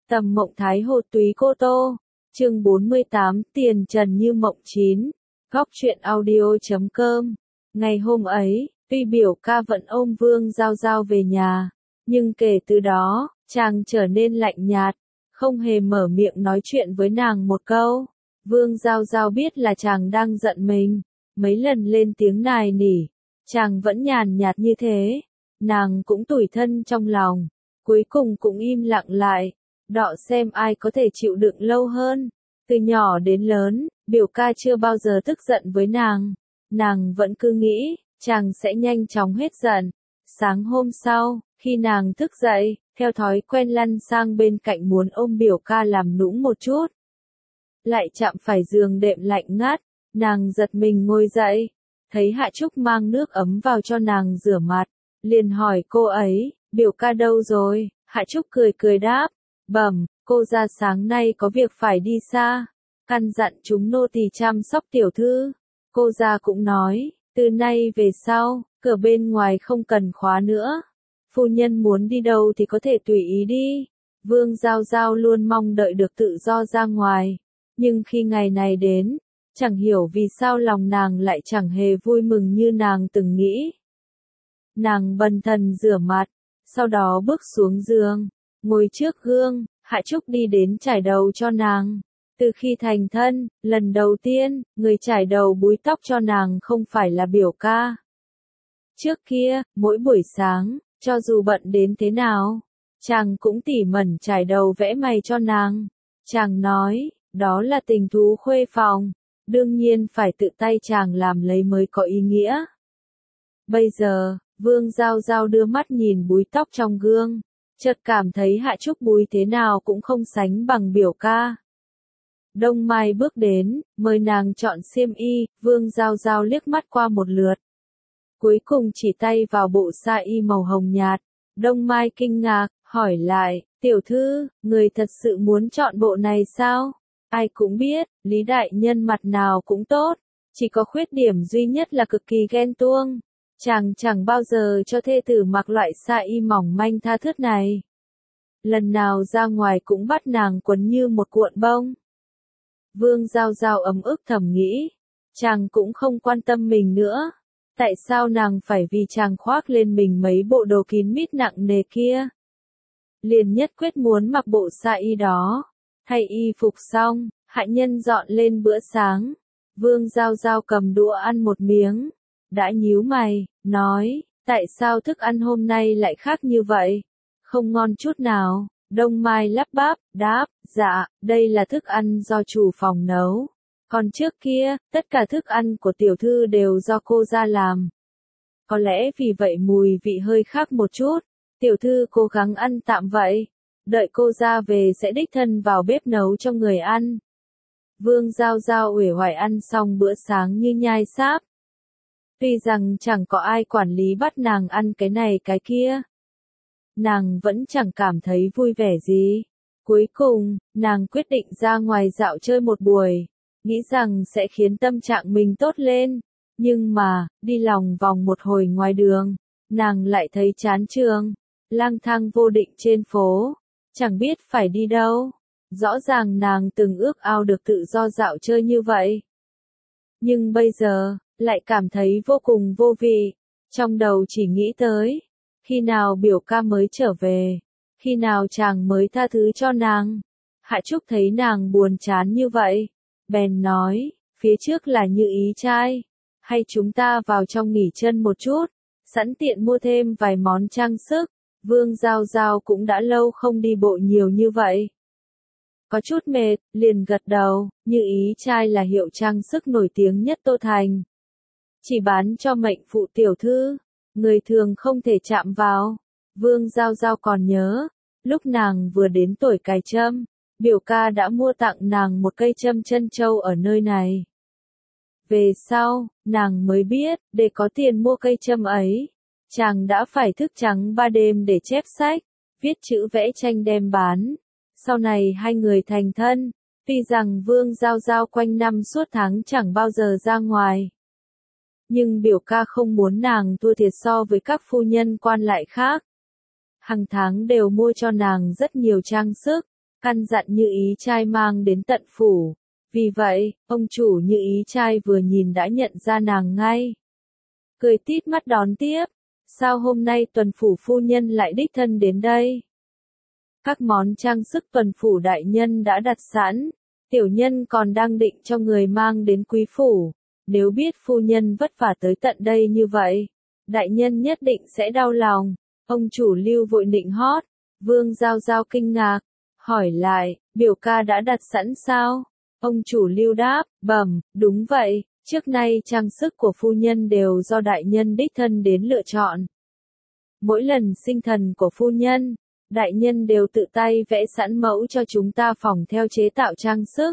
Tầm Mộng Thái Hồ Túy Cô Tô, chương 48, tiền trần như mộng chín, góc truyện audio.com. Ngày hôm ấy, tuy biểu ca vẫn ôm Vương Giao Giao về nhà, nhưng kể từ đó, chàng trở nên lạnh nhạt, không hề mở miệng nói chuyện với nàng một câu. Vương Giao Giao biết là chàng đang giận mình, mấy lần lên tiếng nài nỉ, chàng vẫn nhàn nhạt như thế, nàng cũng tủi thân trong lòng, cuối cùng cũng im lặng lại, đọ xem ai có thể chịu đựng lâu hơn. Từ nhỏ đến lớn, biểu ca chưa bao giờ tức giận với nàng vẫn cứ nghĩ, chàng sẽ nhanh chóng hết giận. Sáng hôm sau, khi nàng thức dậy, theo thói quen lăn sang bên cạnh muốn ôm biểu ca làm nũng một chút. Lại chạm phải giường đệm lạnh ngắt, nàng giật mình ngồi dậy, thấy Hạ Trúc mang nước ấm vào cho nàng rửa mặt, liền hỏi cô ấy, biểu ca đâu rồi? Hạ Trúc cười cười đáp, bẩm, cô ra sáng nay có việc phải đi xa, căn dặn chúng nô tỳ chăm sóc tiểu thư. Cô ra cũng nói, từ nay về sau, cửa bên ngoài không cần khóa nữa. Phu nhân muốn đi đâu thì có thể tùy ý đi. Vương Giao Giao luôn mong đợi được tự do ra ngoài, nhưng khi ngày này đến, chẳng hiểu vì sao lòng nàng lại chẳng hề vui mừng như nàng từng nghĩ. Nàng bần thần rửa mặt, sau đó bước xuống giường, ngồi trước gương, Hạ Trúc đi đến chải đầu cho nàng. Từ khi thành thân, lần đầu tiên, người chải đầu búi tóc cho nàng không phải là biểu ca. Trước kia, mỗi buổi sáng, cho dù bận đến thế nào, chàng cũng tỉ mẩn chải đầu vẽ mày cho nàng. Chàng nói, đó là tình thú khuê phòng, đương nhiên phải tự tay chàng làm lấy mới có ý nghĩa. Bây giờ, Vương Giao Giao đưa mắt nhìn búi tóc trong gương, chợt cảm thấy Hạ Trúc búi thế nào cũng không sánh bằng biểu ca. Đông Mai bước đến, mời nàng chọn xiêm y, Vương Giao Giao liếc mắt qua một lượt. Cuối cùng chỉ tay vào bộ sa y màu hồng nhạt. Đông Mai kinh ngạc, hỏi lại, tiểu thư, người thật sự muốn chọn bộ này sao? Ai cũng biết, Lý đại nhân mặt nào cũng tốt, chỉ có khuyết điểm duy nhất là cực kỳ ghen tuông. Chàng chẳng bao giờ cho thê tử mặc loại sa y mỏng manh tha thướt này. Lần nào ra ngoài cũng bắt nàng quấn như một cuộn bông. Vương Giao Giao ấm ức thầm nghĩ, chàng cũng không quan tâm mình nữa. Tại sao nàng phải vì chàng khoác lên mình mấy bộ đồ kín mít nặng nề kia? Liền nhất quyết muốn mặc bộ sa y đó. Thay y phục xong, hạ nhân dọn lên bữa sáng. Vương Giao Giao cầm đũa ăn một miếng, đã nhíu mày, nói, tại sao thức ăn hôm nay lại khác như vậy? Không ngon chút nào. Đông Mai lắp bắp, đáp, dạ, đây là thức ăn do chủ phòng nấu. Còn trước kia, tất cả thức ăn của tiểu thư đều do cô ra làm. Có lẽ vì vậy mùi vị hơi khác một chút, tiểu thư cố gắng ăn tạm vậy. Đợi cô ra về sẽ đích thân vào bếp nấu cho người ăn. Vương Giao Giao uể oải ăn xong bữa sáng như nhai sáp. Tuy rằng chẳng có ai quản lý bắt nàng ăn cái này cái kia, nàng vẫn chẳng cảm thấy vui vẻ gì. Cuối cùng, nàng quyết định ra ngoài dạo chơi một buổi, nghĩ rằng sẽ khiến tâm trạng mình tốt lên. Nhưng mà, đi lòng vòng một hồi ngoài đường, nàng lại thấy chán chường, lang thang vô định trên phố, chẳng biết phải đi đâu. Rõ ràng nàng từng ước ao được tự do dạo chơi như vậy. Nhưng bây giờ, lại cảm thấy vô cùng vô vị, trong đầu chỉ nghĩ tới, khi nào biểu ca mới trở về, khi nào chàng mới tha thứ cho nàng. Hạ Trúc thấy nàng buồn chán như vậy, bèn nói, phía trước là Như Ý trai, hay chúng ta vào trong nghỉ chân một chút, sẵn tiện mua thêm vài món trang sức. Vương Giao Giao cũng đã lâu không đi bộ nhiều như vậy, có chút mệt, liền gật đầu. Như Ý trai là hiệu trang sức nổi tiếng nhất Tô Thành, chỉ bán cho mệnh phụ tiểu thư, người thường không thể chạm vào. Vương Giao Giao còn nhớ, lúc nàng vừa đến tuổi cài trâm, biểu ca đã mua tặng nàng một cây châm chân châu ở nơi này. Về sau, nàng mới biết, để có tiền mua cây châm ấy, chàng đã phải thức trắng 3 đêm để chép sách, viết chữ vẽ tranh đem bán. Sau này hai người thành thân, tuy rằng Vương Giao Giao quanh năm suốt tháng chẳng bao giờ ra ngoài, nhưng biểu ca không muốn nàng thua thiệt so với các phu nhân quan lại khác. Hàng tháng đều mua cho nàng rất nhiều trang sức, căn dặn Như Ý trai mang đến tận phủ. Vì vậy, ông chủ Như Ý trai vừa nhìn đã nhận ra nàng ngay. Cười tít mắt đón tiếp, sao hôm nay tuần phủ phu nhân lại đích thân đến đây? Các món trang sức tuần phủ đại nhân đã đặt sẵn, tiểu nhân còn đang định cho người mang đến quý phủ, nếu biết phu nhân vất vả tới tận đây như vậy, đại nhân nhất định sẽ đau lòng. Ông chủ Lưu vội nịnh hót, Vương Giao Giao kinh ngạc, hỏi lại, biểu ca đã đặt sẵn sao? Ông chủ Lưu đáp, bẩm, đúng vậy, trước nay trang sức của phu nhân đều do đại nhân đích thân đến lựa chọn. Mỗi lần sinh thần của phu nhân, đại nhân đều tự tay vẽ sẵn mẫu cho chúng ta phỏng theo chế tạo trang sức.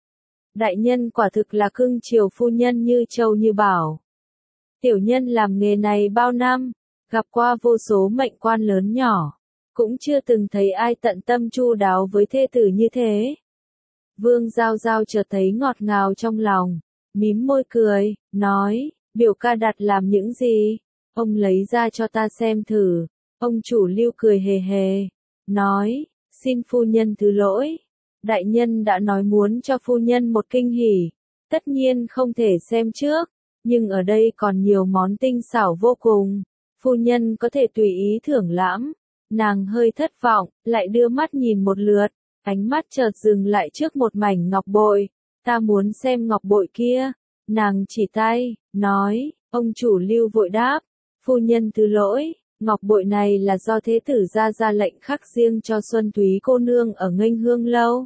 Đại nhân quả thực là cưng chiều phu nhân như châu như bảo. Tiểu nhân làm nghề này bao năm, gặp qua vô số mệnh quan lớn nhỏ, cũng chưa từng thấy ai tận tâm chu đáo với thê tử như thế. Vương Giao Giao chợt thấy ngọt ngào trong lòng, mím môi cười, nói, biểu ca đặt làm những gì? Ông lấy ra cho ta xem thử. Ông chủ Lưu cười hề hề, nói, xin phu nhân thứ lỗi. Đại nhân đã nói muốn cho phu nhân một kinh hỉ, tất nhiên không thể xem trước, nhưng ở đây còn nhiều món tinh xảo vô cùng, phu nhân có thể tùy ý thưởng lãm. Nàng hơi thất vọng, lại đưa mắt nhìn một lượt, ánh mắt chợt dừng lại trước một mảnh ngọc bội, ta muốn xem ngọc bội kia. Nàng chỉ tay, nói, ông chủ Lưu vội đáp, phu nhân thứ lỗi. Ngọc bội này là do thế tử ra lệnh khắc riêng cho Xuân Thúy cô nương ở Nghênh Hương lâu.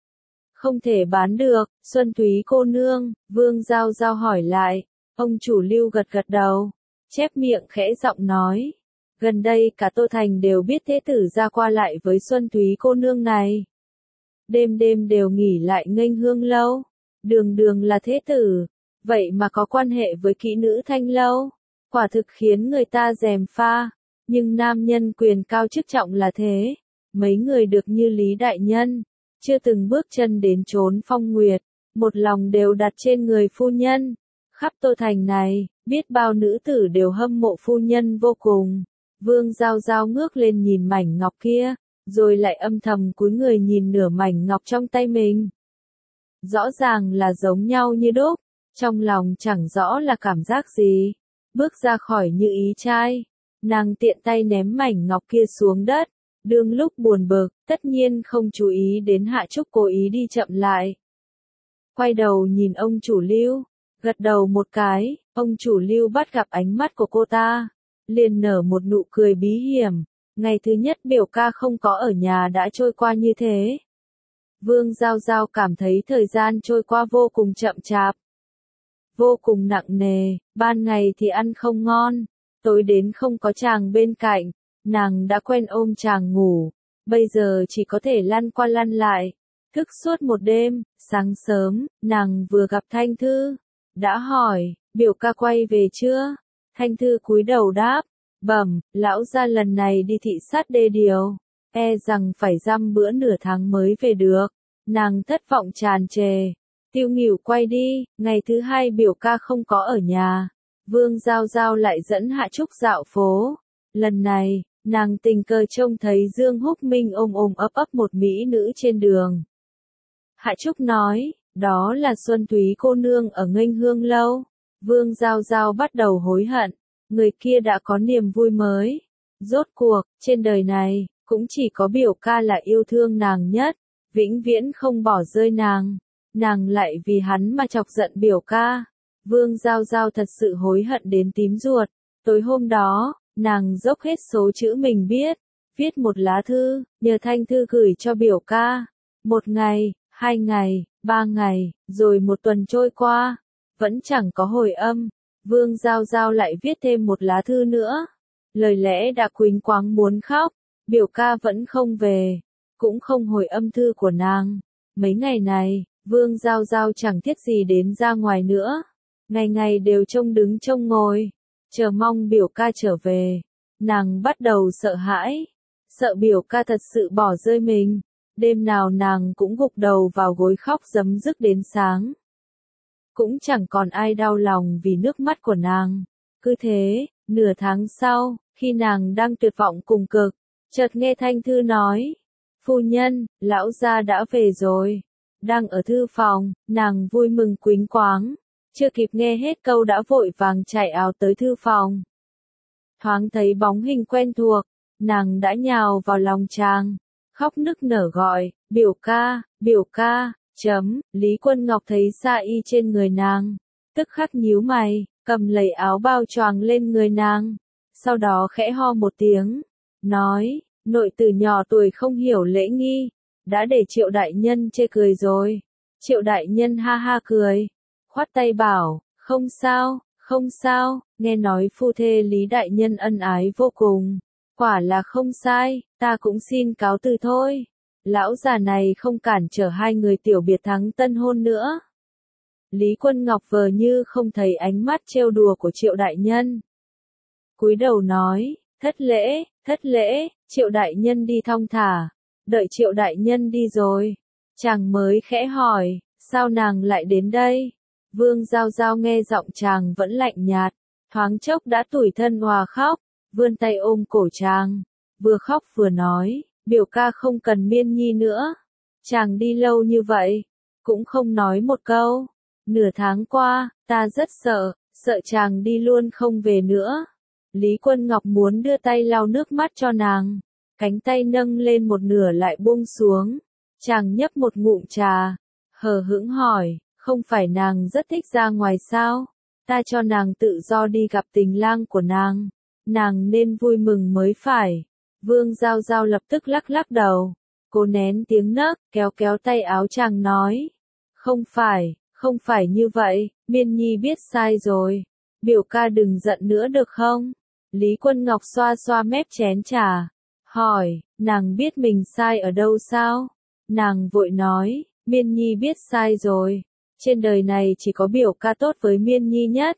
Không thể bán được. Xuân Thúy cô nương, Vương Giao Giao hỏi lại. Ông chủ Lưu gật gật đầu, chép miệng khẽ giọng nói. Gần đây cả Tô Thành đều biết thế tử ra qua lại với Xuân Thúy cô nương này. Đêm đêm đều nghỉ lại Nghênh Hương lâu. Đường đường là thế tử, vậy mà có quan hệ với kỹ nữ Thanh lâu. Quả thực khiến người ta gièm pha. Nhưng nam nhân quyền cao chức trọng là thế, mấy người được như Lý Đại Nhân, chưa từng bước chân đến chốn phong nguyệt, một lòng đều đặt trên người phu nhân. Khắp Tô Thành này, biết bao nữ tử đều hâm mộ phu nhân vô cùng. Vương Giao Giao ngước lên nhìn mảnh ngọc kia, rồi lại âm thầm cúi người nhìn nửa mảnh ngọc trong tay mình. Rõ ràng là giống nhau như đúc, trong lòng chẳng rõ là cảm giác gì. Bước ra khỏi Như Ý trai, nàng tiện tay ném mảnh ngọc kia xuống đất, đương lúc buồn bực, tất nhiên không chú ý đến Hạ Trúc cố ý đi chậm lại. Quay đầu nhìn ông chủ Lưu, gật đầu một cái, ông chủ Lưu bắt gặp ánh mắt của cô ta, liền nở một nụ cười bí hiểm, ngày thứ nhất biểu ca không có ở nhà đã trôi qua như thế. Vương Giao Giao cảm thấy thời gian trôi qua vô cùng chậm chạp, vô cùng nặng nề, ban ngày thì ăn không ngon, tối đến không có chàng bên cạnh, nàng đã quen ôm chàng ngủ, bây giờ chỉ có thể lăn qua lăn lại, thức suốt một đêm. Sáng sớm, nàng vừa gặp Thanh Thư, đã hỏi, biểu ca quay về chưa? Thanh Thư cúi đầu đáp, bẩm, lão gia lần này đi thị sát đê điều, e rằng phải dăm bữa nửa tháng mới về được. Nàng thất vọng tràn trề. Tiêu Nghỉu quay đi, ngày thứ hai biểu ca không có ở nhà. Vương Giao Giao lại dẫn Hạ Trúc dạo phố. Lần này, nàng tình cờ trông thấy Dương Húc Minh ôm ấp một mỹ nữ trên đường. Hạ Trúc nói, đó là Xuân Thúy cô nương ở Nghênh Hương lâu. Vương Giao Giao bắt đầu hối hận, người kia đã có niềm vui mới. Rốt cuộc, trên đời này, cũng chỉ có biểu ca là yêu thương nàng nhất, vĩnh viễn không bỏ rơi nàng. Nàng lại vì hắn mà chọc giận biểu ca. Vương Giao Giao thật sự hối hận đến tím ruột. Tối hôm đó, nàng dốc hết số chữ mình biết, viết một lá thư, nhờ Thanh Thư gửi cho biểu ca. 1 ngày, 2 ngày, 3 ngày, rồi 1 tuần trôi qua, vẫn chẳng có hồi âm. Vương Giao Giao lại viết thêm một lá thư nữa. Lời lẽ đã quỳnh quáng muốn khóc, biểu ca vẫn không về, cũng không hồi âm thư của nàng. Mấy ngày này, Vương Giao Giao chẳng thiết gì đến ra ngoài nữa, ngày ngày đều trông đứng trông ngồi, chờ mong biểu ca trở về. Nàng bắt đầu sợ hãi, sợ biểu ca thật sự bỏ rơi mình. Đêm nào nàng cũng gục đầu vào gối khóc rấm rứt đến sáng. Cũng chẳng còn ai đau lòng vì nước mắt của nàng. Cứ thế, nửa tháng sau, khi nàng đang tuyệt vọng cùng cực, chợt nghe Thanh Thư nói, phu nhân, lão gia đã về rồi. Đang ở thư phòng, nàng vui mừng quýnh quáng. Chưa kịp nghe hết câu đã vội vàng chạy ào tới thư phòng. Thoáng thấy bóng hình quen thuộc, nàng đã nhào vào lòng chàng, khóc nức nở gọi, biểu ca, Lý Quân Ngọc thấy sa y trên người nàng, tức khắc nhíu mày, cầm lấy áo bao choàng lên người nàng, sau đó khẽ ho một tiếng, nói, nội tử nhỏ tuổi không hiểu lễ nghi, đã để Triệu đại nhân chê cười rồi. Triệu đại nhân ha ha cười, khoát tay bảo, không sao, nghe nói phu thê Lý đại nhân ân ái vô cùng, quả là không sai, ta cũng xin cáo từ thôi. Lão già này không cản trở hai người tiểu biệt thắng tân hôn nữa. Lý Quân Ngọc vờ như không thấy ánh mắt trêu đùa của Triệu đại nhân. Cúi đầu nói, thất lễ, Triệu đại nhân đi thong thả. Đợi Triệu đại nhân đi rồi, chàng mới khẽ hỏi, sao nàng lại đến đây? Vương Giao Giao nghe giọng chàng vẫn lạnh nhạt, thoáng chốc đã tủi thân òa khóc, vươn tay ôm cổ chàng, vừa khóc vừa nói, biểu ca không cần Miên Nhi nữa. Chàng đi lâu như vậy, cũng không nói một câu. Nửa tháng qua, ta rất sợ chàng đi luôn không về nữa. Lý Quân Ngọc muốn đưa tay lau nước mắt cho nàng, cánh tay nâng lên một nửa lại buông xuống. Chàng nhấp một ngụm trà, hờ hững hỏi, không phải nàng rất thích ra ngoài sao? Ta cho nàng tự do đi gặp tình lang của nàng nên vui mừng mới phải. Vương Giao Giao lập tức lắc đầu, cố nén tiếng nấc, kéo tay áo chàng nói, không phải như vậy, Miên Nhi biết sai rồi, biểu ca đừng giận nữa được không? Lý Quân Ngọc xoa xoa mép chén trà, hỏi, nàng biết mình sai ở đâu sao? Nàng vội nói, Miên Nhi biết sai rồi, trên đời này chỉ có biểu ca tốt với Miên Nhi nhất.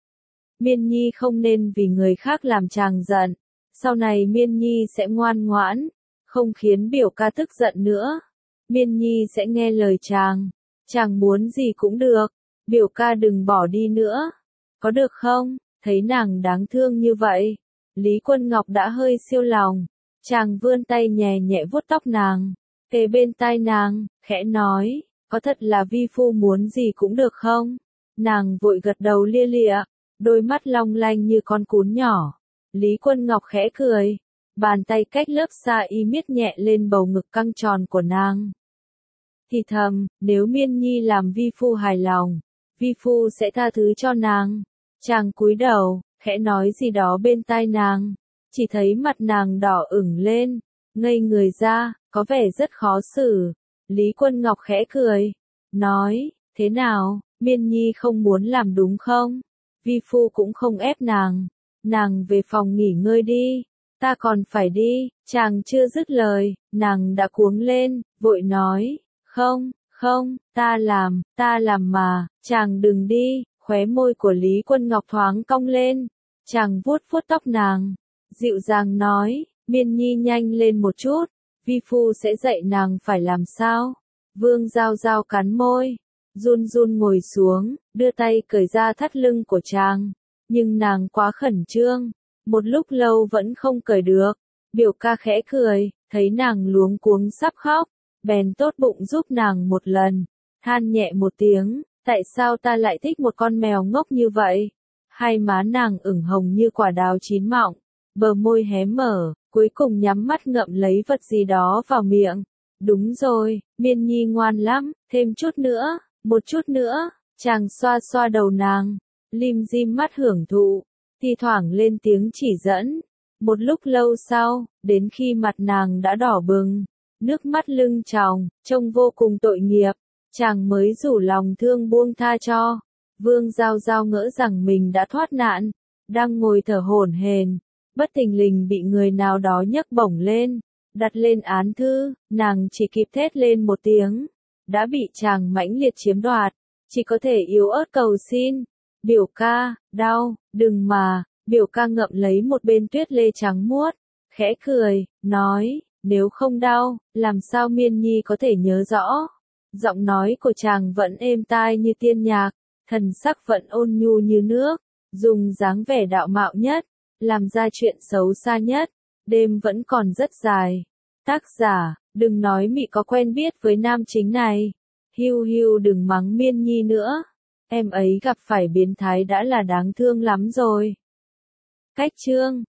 Miên Nhi không nên vì người khác làm chàng giận, sau này Miên Nhi sẽ ngoan ngoãn, không khiến biểu ca tức giận nữa. Miên Nhi sẽ nghe lời chàng muốn gì cũng được, biểu ca đừng bỏ đi nữa, có được không? Thấy nàng đáng thương như vậy, Lý Quân Ngọc đã hơi siêu lòng, chàng vươn tay nhẹ nhẹ vuốt tóc nàng, kề bên tai nàng, khẽ nói, có thật là vi phu muốn gì cũng được không? Nàng vội gật đầu lia lịa, đôi mắt long lanh như con cún nhỏ. Lý Quân Ngọc khẽ cười, bàn tay cách lớp sa y miết nhẹ lên bầu ngực căng tròn của nàng. Thì thầm, nếu Miên Nhi làm vi phu hài lòng, vi phu sẽ tha thứ cho nàng. Chàng cúi đầu, khẽ nói gì đó bên tai nàng, chỉ thấy mặt nàng đỏ ửng lên, ngây người ra, có vẻ rất khó xử. Lý Quân Ngọc khẽ cười, nói, thế nào, Miên Nhi không muốn làm đúng không? Vi phu cũng không ép nàng về phòng nghỉ ngơi đi, ta còn phải đi. Chàng chưa dứt lời, nàng đã cuống lên, vội nói, không, ta làm mà, chàng đừng đi. Khóe môi của Lý Quân Ngọc thoáng cong lên, chàng vuốt tóc nàng, dịu dàng nói, Miên Nhi nhanh lên một chút, vi phu sẽ dạy nàng phải làm sao. Vương Giao Giao cắn môi, run ngồi xuống, đưa tay cởi ra thắt lưng của chàng, nhưng nàng quá khẩn trương, một lúc lâu vẫn không cởi được. Biểu ca khẽ cười, thấy nàng luống cuống sắp khóc, bèn tốt bụng giúp nàng một lần, than nhẹ một tiếng, tại sao ta lại thích một con mèo ngốc như vậy? Hai má nàng ửng hồng như quả đào chín mọng, bờ môi hé mở, cuối cùng nhắm mắt ngậm lấy vật gì đó vào miệng. Đúng rồi, Miên Nhi ngoan lắm, thêm chút nữa, một chút nữa. Chàng xoa xoa đầu nàng, lim dim mắt hưởng thụ, thi thoảng lên tiếng chỉ dẫn. Một lúc lâu sau, đến khi mặt nàng đã đỏ bừng, nước mắt lưng tròng, trông vô cùng tội nghiệp, chàng mới rủ lòng thương buông tha cho. Vương Giao Giao ngỡ rằng mình đã thoát nạn, đang ngồi thở hổn hển, bất thình lình bị người nào đó nhấc bổng lên, đặt lên án thư, nàng chỉ kịp thét lên một tiếng, đã bị chàng mãnh liệt chiếm đoạt, chỉ có thể yếu ớt cầu xin, biểu ca, đau, đừng mà. Biểu ca ngậm lấy một bên tuyết lê trắng muốt, khẽ cười, nói, nếu không đau, làm sao Miên Nhi có thể nhớ rõ. Giọng nói của chàng vẫn êm tai như tiên nhạc, thần sắc vẫn ôn nhu như nước, dùng dáng vẻ đạo mạo nhất, làm ra chuyện xấu xa nhất. Đêm vẫn còn rất dài. Tác giả, Đừng nói mị có quen biết với nam chính này. Hiu hiu đừng mắng Miên Nhi nữa. Em ấy gặp phải biến thái đã là đáng thương lắm rồi. Cách chương